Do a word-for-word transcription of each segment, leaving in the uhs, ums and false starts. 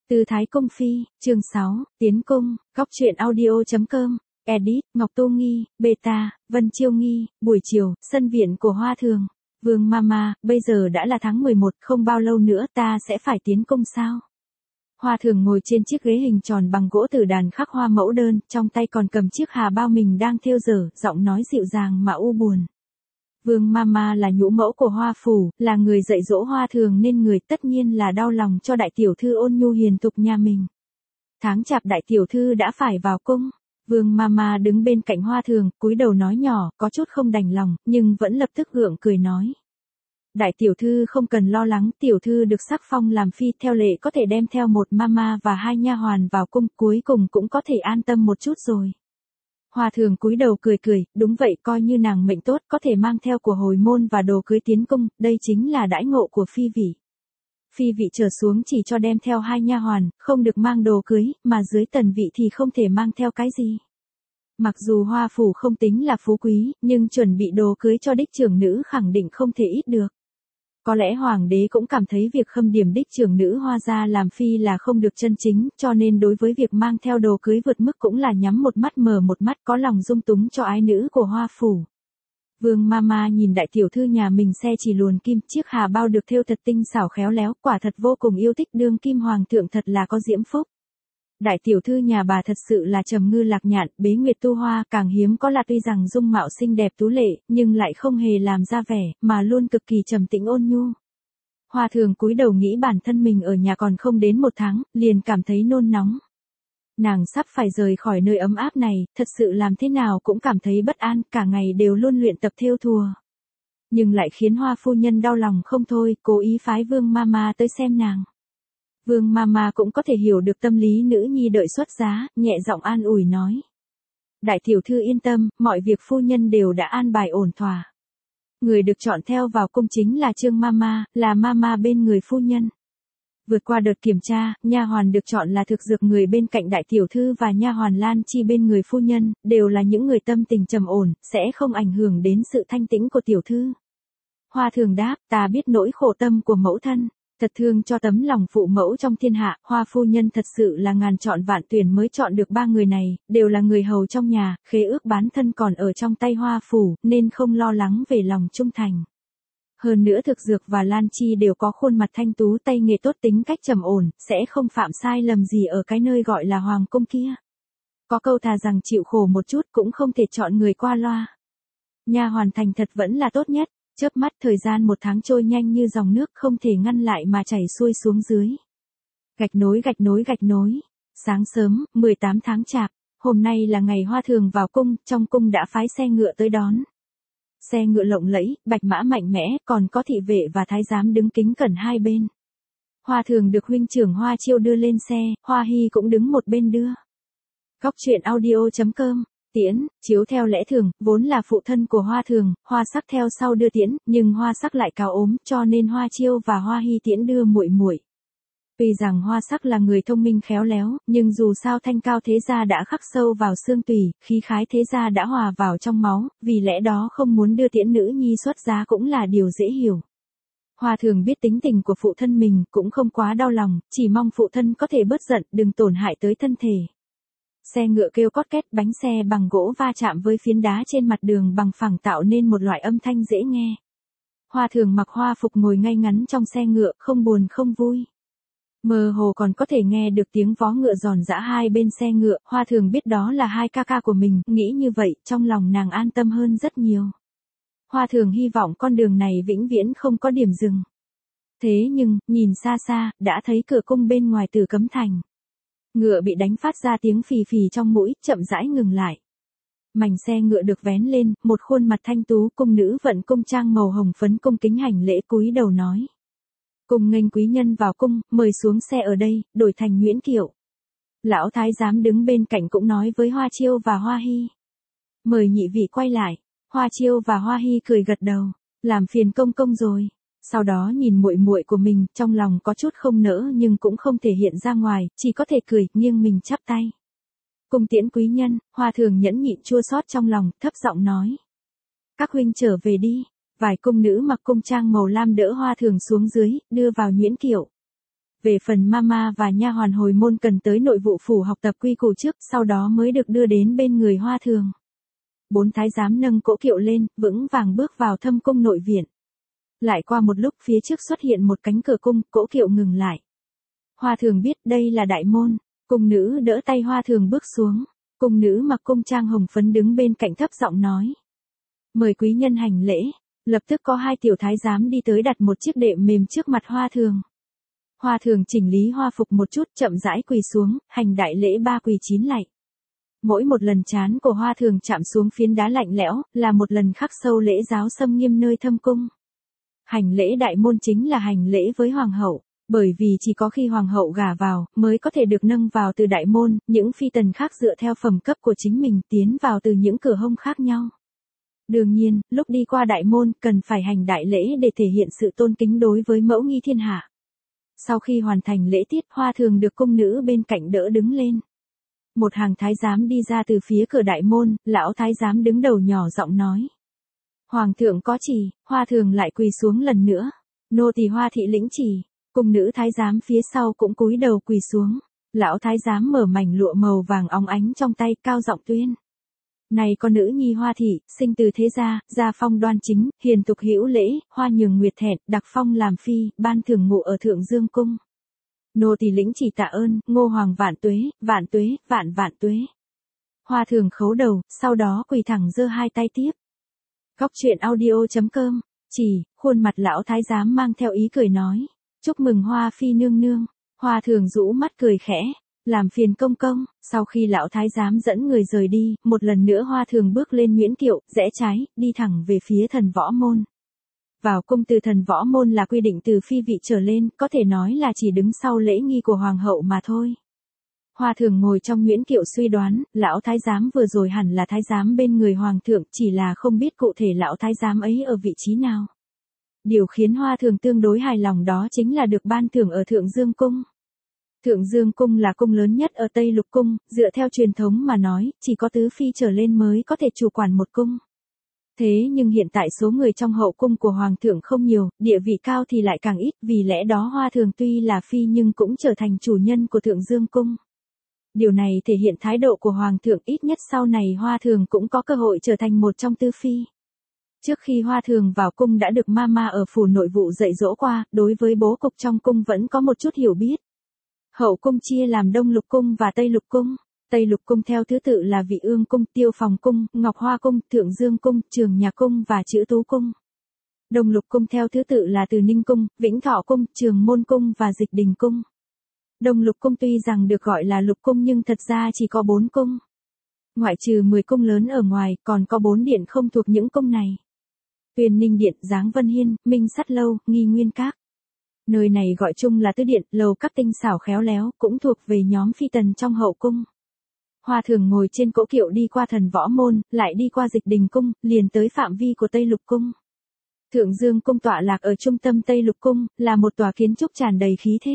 Tư Thái Cung Phi, chương sáu, Tiến Cung, Góc truyện audio.com, Edit, Ngọc Tô Nghi, Beta, Vân Chiêu Nghi, buổi chiều, sân viện của Hoa Thường. Vương Mama, bây giờ đã là tháng mười một, không bao lâu nữa ta sẽ phải tiến cung sao? Hoa Thường ngồi trên chiếc ghế hình tròn bằng gỗ tử đàn khắc hoa mẫu đơn, trong tay còn cầm chiếc hà bao mình đang thêu dở, giọng nói dịu dàng mà u buồn. Vương Mama là nhũ mẫu của Hoa Phủ, là người dạy dỗ Hoa Thường nên người tất nhiên là đau lòng cho đại tiểu thư ôn nhu hiền thục nhà mình. Tháng chạp đại tiểu thư đã phải vào cung. Vương Mama đứng bên cạnh Hoa Thường, cúi đầu nói nhỏ, có chút không đành lòng, nhưng vẫn lập tức gượng cười nói. Đại tiểu thư không cần lo lắng, tiểu thư được sắc phong làm phi, theo lệ có thể đem theo một mama và hai nha hoàn vào cung, cuối cùng cũng có thể an tâm một chút rồi. Hoa Thường cúi đầu cười cười, đúng vậy, coi như nàng mệnh tốt, có thể mang theo của hồi môn và đồ cưới tiến cung, đây chính là đãi ngộ của phi vị. Phi vị trở xuống chỉ cho đem theo hai nha hoàn, không được mang đồ cưới, mà dưới tần vị thì không thể mang theo cái gì. Mặc dù Hoa Phủ không tính là phú quý, nhưng chuẩn bị đồ cưới cho đích trưởng nữ khẳng định không thể ít được. Có lẽ hoàng đế cũng cảm thấy việc khâm điểm đích trưởng nữ Hoa gia làm phi là không được chân chính, cho nên đối với việc mang theo đồ cưới vượt mức cũng là nhắm một mắt mở một mắt, có lòng dung túng cho ái nữ của Hoa Phủ. Vương Mama nhìn đại tiểu thư nhà mình xe chỉ luồn kim, chiếc hà bao được thêu thật tinh xảo khéo léo, quả thật vô cùng yêu thích, đương kim hoàng thượng thật là có diễm phúc. Đại tiểu thư nhà bà thật sự là trầm ngư lạc nhạn, bế nguyệt tu hoa, càng hiếm có là tuy rằng dung mạo xinh đẹp tú lệ, nhưng lại không hề làm ra vẻ, mà luôn cực kỳ trầm tĩnh ôn nhu. Hoa Thường cúi đầu nghĩ bản thân mình ở nhà còn không đến một tháng, liền cảm thấy nôn nóng. Nàng sắp phải rời khỏi nơi ấm áp này, thật sự làm thế nào cũng cảm thấy bất an, cả ngày đều luôn luyện tập thêu thùa. Nhưng lại khiến Hoa phu nhân đau lòng không thôi, cố ý phái Vương Mama tới xem nàng. Vương Mama cũng có thể hiểu được tâm lý nữ nhi đợi xuất giá, nhẹ giọng an ủi nói. Đại tiểu thư yên tâm, mọi việc phu nhân đều đã an bài ổn thỏa. Người được chọn theo vào cung chính là Trương Mama, là Mama bên người phu nhân. Vượt qua đợt kiểm tra, nha hoàn được chọn là thực dược người bên cạnh đại tiểu thư và nha hoàn Lan Chi bên người phu nhân, đều là những người tâm tình trầm ổn, sẽ không ảnh hưởng đến sự thanh tĩnh của tiểu thư. Hoa Thường đáp, ta biết nỗi khổ tâm của mẫu thân. Thật thương cho tấm lòng phụ mẫu trong thiên hạ, Hoa phu nhân thật sự là ngàn chọn vạn tuyển mới chọn được ba người này, đều là người hầu trong nhà, khế ước bán thân còn ở trong tay Hoa Phủ, nên không lo lắng về lòng trung thành. Hơn nữa thực dược và Lan Chi đều có khuôn mặt thanh tú, tay nghề tốt, tính cách trầm ổn, sẽ không phạm sai lầm gì ở cái nơi gọi là hoàng cung kia. Có câu thà rằng chịu khổ một chút cũng không thể chọn người qua loa. Nha hoàn thành thật vẫn là tốt nhất. Chớp mắt thời gian một tháng trôi nhanh như dòng nước, không thể ngăn lại mà chảy xuôi xuống dưới. Gạch nối gạch nối gạch nối. Sáng sớm, mười tám tháng chạp, hôm nay là ngày Hoa Thường vào cung, trong cung đã phái xe ngựa tới đón. Xe ngựa lộng lẫy, bạch mã mạnh mẽ, còn có thị vệ và thái giám đứng kính cẩn hai bên. Hoa Thường được huynh trưởng Hoa Chiêu đưa lên xe, Hoa Hy cũng đứng một bên đưa. Góc truyện audio.com. Tiễn, chiếu theo lẽ thường, vốn là phụ thân của Hoa Thường, Hoa Sắc theo sau đưa tiễn, nhưng Hoa Sắc lại cáo ốm, cho nên Hoa Chiêu và Hoa Hy tiễn đưa muội muội. Tuy rằng Hoa Sắc là người thông minh khéo léo, nhưng dù sao thanh cao thế gia đã khắc sâu vào xương tủy, khí khái thế gia đã hòa vào trong máu, vì lẽ đó không muốn đưa tiễn nữ nhi xuất giá cũng là điều dễ hiểu. Hoa Thường biết tính tình của phụ thân mình, cũng không quá đau lòng, chỉ mong phụ thân có thể bớt giận, đừng tổn hại tới thân thể. Xe ngựa kêu cót két, bánh xe bằng gỗ va chạm với phiến đá trên mặt đường bằng phẳng tạo nên một loại âm thanh dễ nghe. Hoa Thường mặc hoa phục ngồi ngay ngắn trong xe ngựa, không buồn không vui. Mơ hồ còn có thể nghe được tiếng vó ngựa giòn giã hai bên xe ngựa, Hoa Thường biết đó là hai ca ca của mình, nghĩ như vậy, trong lòng nàng an tâm hơn rất nhiều. Hoa Thường hy vọng con đường này vĩnh viễn không có điểm dừng. Thế nhưng, nhìn xa xa, đã thấy cửa cung bên ngoài Tử Cấm Thành. Ngựa bị đánh phát ra tiếng phì phì trong mũi, chậm rãi ngừng lại. Mảnh xe ngựa được vén lên, một khuôn mặt thanh tú cung nữ vận cung trang màu hồng phấn cung kính hành lễ cúi đầu nói. Cùng nghênh quý nhân vào cung, mời xuống xe ở đây, đổi thành Nguyễn Kiệu. Lão thái giám đứng bên cạnh cũng nói với Hoa Chiêu và Hoa Hy. Mời nhị vị quay lại. Hoa Chiêu và Hoa Hy cười gật đầu, làm phiền công công rồi. Sau đó nhìn muội muội của mình, trong lòng có chút không nỡ nhưng cũng không thể hiện ra ngoài, chỉ có thể cười, nghiêng mình chắp tay. Cung tiễn quý nhân, Hoa Thường nhẫn nhịn chua xót trong lòng, thấp giọng nói. Các huynh trở về đi. Vài cung nữ mặc cung trang màu lam đỡ Hoa Thường xuống dưới, đưa vào nhuyễn kiệu. Về phần mama và nha hoàn hồi môn cần tới nội vụ phủ học tập quy củ trước, sau đó mới được đưa đến bên người Hoa Thường. Bốn thái giám nâng cỗ kiệu lên, vững vàng bước vào thâm cung nội viện. Lại qua một lúc phía trước xuất hiện một cánh cửa cung, cỗ kiệu ngừng lại. Hoa Thường biết đây là đại môn, cung nữ đỡ tay Hoa Thường bước xuống. Cung nữ mặc cung trang hồng phấn đứng bên cạnh thấp giọng nói. Mời quý nhân hành lễ. Lập tức có hai tiểu thái giám đi tới đặt một chiếc đệm mềm trước mặt Hoa Thường. Hoa Thường chỉnh lý hoa phục một chút, chậm rãi quỳ xuống, hành đại lễ ba quỳ chín lạy. Mỗi một lần trán của Hoa Thường chạm xuống phiến đá lạnh lẽo, là một lần khắc sâu lễ giáo xâm nghiêm nơi thâm cung. Hành lễ đại môn chính là hành lễ với hoàng hậu, bởi vì chỉ có khi hoàng hậu gả vào, mới có thể được nâng vào từ đại môn, những phi tần khác dựa theo phẩm cấp của chính mình tiến vào từ những cửa hông khác nhau. Đương nhiên, lúc đi qua đại môn, cần phải hành đại lễ để thể hiện sự tôn kính đối với mẫu nghi thiên hạ. Sau khi hoàn thành lễ tiết, Hoa Thường được cung nữ bên cạnh đỡ đứng lên. Một hàng thái giám đi ra từ phía cửa đại môn, lão thái giám đứng đầu nhỏ giọng nói. Hoàng thượng có chỉ, Hoa Thường lại quỳ xuống lần nữa. Nô tỳ Hoa thị lĩnh chỉ. Cung nữ thái giám phía sau cũng cúi đầu quỳ xuống. Lão thái giám mở mảnh lụa màu vàng óng ánh trong tay, cao giọng tuyên. Này con nữ nhi Hoa thị, sinh từ thế gia, gia phong đoan chính, hiền tục hữu lễ, hoa nhường nguyệt thẹn, đặc phong làm phi, ban thường ngụ ở Thượng Dương cung. Nô tỳ lĩnh chỉ tạ ơn, Ngô hoàng vạn tuế, vạn tuế, vạn vạn tuế. Hoa Thường khấu đầu, sau đó quỳ thẳng giơ hai tay tiếp. Góc truyện audio chấm com. Chỉ, khuôn mặt lão thái giám mang theo ý cười nói. Chúc mừng Hoa phi nương nương. Hoa Thường rũ mắt cười khẽ. Làm phiền công công. Sau khi lão thái giám dẫn người rời đi, một lần nữa Hoa Thường bước lên nguyễn kiệu, rẽ trái, đi thẳng về phía thần võ môn. Vào cung từ thần võ môn là quy định từ phi vị trở lên, có thể nói là chỉ đứng sau lễ nghi của hoàng hậu mà thôi. Hoa Thường ngồi trong nguyễn kiệu suy đoán, lão thái giám vừa rồi hẳn là thái giám bên người hoàng thượng, chỉ là không biết cụ thể lão thái giám ấy ở vị trí nào. Điều khiến Hoa Thường tương đối hài lòng đó chính là được ban thưởng ở Thượng Dương cung. Thượng Dương cung là cung lớn nhất ở Tây Lục cung, dựa theo truyền thống mà nói, chỉ có tứ phi trở lên mới có thể chủ quản một cung. Thế nhưng hiện tại số người trong hậu cung của hoàng thượng không nhiều, địa vị cao thì lại càng ít, vì lẽ đó Hoa Thường tuy là phi nhưng cũng trở thành chủ nhân của Thượng Dương cung. Điều này thể hiện thái độ của hoàng thượng, ít nhất sau này Hoa Thường cũng có cơ hội trở thành một trong tứ phi. Trước khi Hoa Thường vào cung đã được mama ở phủ nội vụ dạy dỗ qua, đối với bố cục trong cung vẫn có một chút hiểu biết. Hậu cung chia làm Đông Lục cung và Tây Lục cung. Tây Lục cung theo thứ tự là Vị Ương cung, Tiêu Phòng cung, Ngọc Hoa cung, Thượng Dương cung, Trường Nhà cung và Chữ Tú cung. Đông Lục cung theo thứ tự là Từ Ninh cung, Vĩnh Thọ cung, Trường Môn cung và Dịch Đình cung. Đông Lục cung tuy rằng được gọi là lục cung nhưng thật ra chỉ có bốn cung. Ngoại trừ mười cung lớn ở ngoài, còn có bốn điện không thuộc những cung này. Tuyên Ninh điện, Giáng Vân hiên, Minh Sắt lâu, Nghi Nguyên các. Nơi này gọi chung là tứ điện, lầu các tinh xảo khéo léo, cũng thuộc về nhóm phi tần trong hậu cung. Hoa Thường ngồi trên cỗ kiệu đi qua thần võ môn, lại đi qua Dịch Đình cung, liền tới phạm vi của Tây Lục cung. Thượng Dương cung tọa lạc ở trung tâm Tây Lục cung, là một tòa kiến trúc tràn đầy khí thế.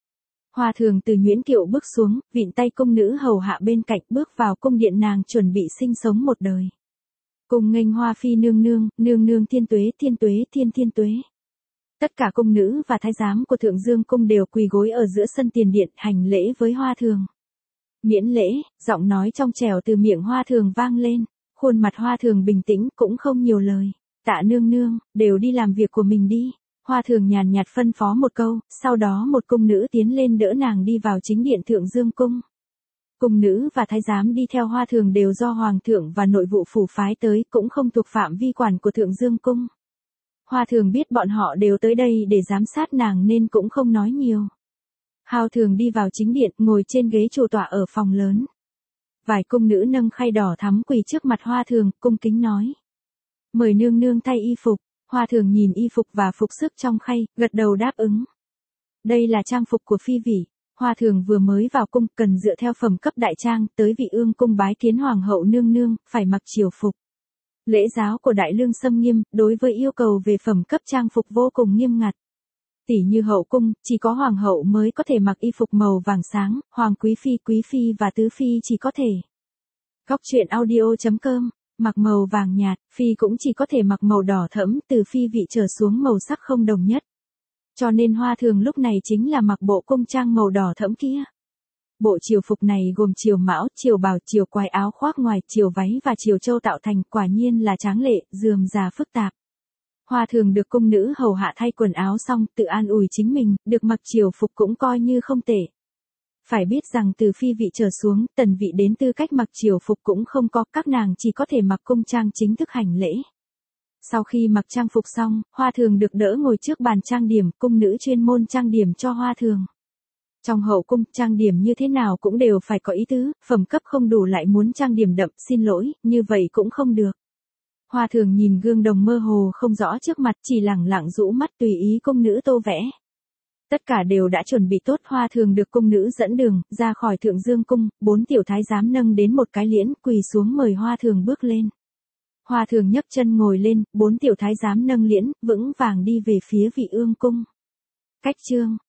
Hoa Thường từ nguyễn kiệu bước xuống, vịn tay cung nữ hầu hạ bên cạnh, bước vào cung điện nàng chuẩn bị sinh sống một đời. Cung nghênh Hoa phi nương nương, nương nương thiên tuế, thiên tuế, thiên thiên tuế. Tất cả cung nữ và thái giám của Thượng Dương cung đều quỳ gối ở giữa sân tiền điện, hành lễ với Hoa Thường. Miễn lễ, giọng nói trong trẻo từ miệng Hoa Thường vang lên, khuôn mặt Hoa Thường bình tĩnh, cũng không nhiều lời. Tạ nương nương, đều đi làm việc của mình đi. Hoa Thường nhàn nhạt phân phó một câu, sau đó một cung nữ tiến lên đỡ nàng đi vào chính điện Thượng Dương cung. Cung nữ và thái giám đi theo Hoa Thường đều do hoàng thượng và nội vụ phủ phái tới, cũng không thuộc phạm vi quản của Thượng Dương cung. Hoa Thường biết bọn họ đều tới đây để giám sát nàng nên cũng không nói nhiều. Hào Thường đi vào chính điện, ngồi trên ghế chủ tọa ở phòng lớn. Vài cung nữ nâng khay đỏ thắm quỳ trước mặt Hoa Thường, cung kính nói. Mời nương nương thay y phục. Hoa Thường nhìn y phục và phục sức trong khay, gật đầu đáp ứng. Đây là trang phục của phi vị. Hoa Thường vừa mới vào cung, cần dựa theo phẩm cấp đại trang, tới Vị Ương cung bái kiến hoàng hậu nương nương, phải mặc triều phục. Lễ giáo của Đại Lương xâm nghiêm, đối với yêu cầu về phẩm cấp trang phục vô cùng nghiêm ngặt. Tỷ như hậu cung, chỉ có hoàng hậu mới có thể mặc y phục màu vàng sáng, hoàng quý phi, quý phi và tứ phi chỉ có thể. Góc truyện audio chấm com, mặc màu vàng nhạt, phi cũng chỉ có thể mặc màu đỏ thẫm, từ phi vị trở xuống màu sắc không đồng nhất. Cho nên Hoa Thường lúc này chính là mặc bộ cung trang màu đỏ thẫm kia. Bộ triều phục này gồm triều mão, triều bào, triều quai áo khoác ngoài, triều váy và triều châu tạo thành, quả nhiên là tráng lệ, rườm rà phức tạp. Hoa Thường được cung nữ hầu hạ thay quần áo xong, tự an ủi chính mình, được mặc triều phục cũng coi như không tệ. Phải biết rằng từ phi vị trở xuống, tần vị đến tư cách mặc triều phục cũng không có, các nàng chỉ có thể mặc cung trang chính thức hành lễ. Sau khi mặc trang phục xong, Hoa Thường được đỡ ngồi trước bàn trang điểm, cung nữ chuyên môn trang điểm cho Hoa Thường. Trong hậu cung, trang điểm như thế nào cũng đều phải có ý tứ, phẩm cấp không đủ lại muốn trang điểm đậm, xin lỗi, như vậy cũng không được. Hoa Thường nhìn gương đồng mơ hồ không rõ trước mặt, chỉ lẳng lặng rũ mắt tùy ý cung nữ tô vẽ. Tất cả đều đã chuẩn bị tốt, Hoa Thường được cung nữ dẫn đường, ra khỏi Thượng Dương cung, bốn tiểu thái giám nâng đến một cái liễn, quỳ xuống mời Hoa Thường bước lên. Hoa Thường nhấc chân ngồi lên, bốn tiểu thái giám nâng liễn, vững vàng đi về phía Vị Ương cung. Cách chương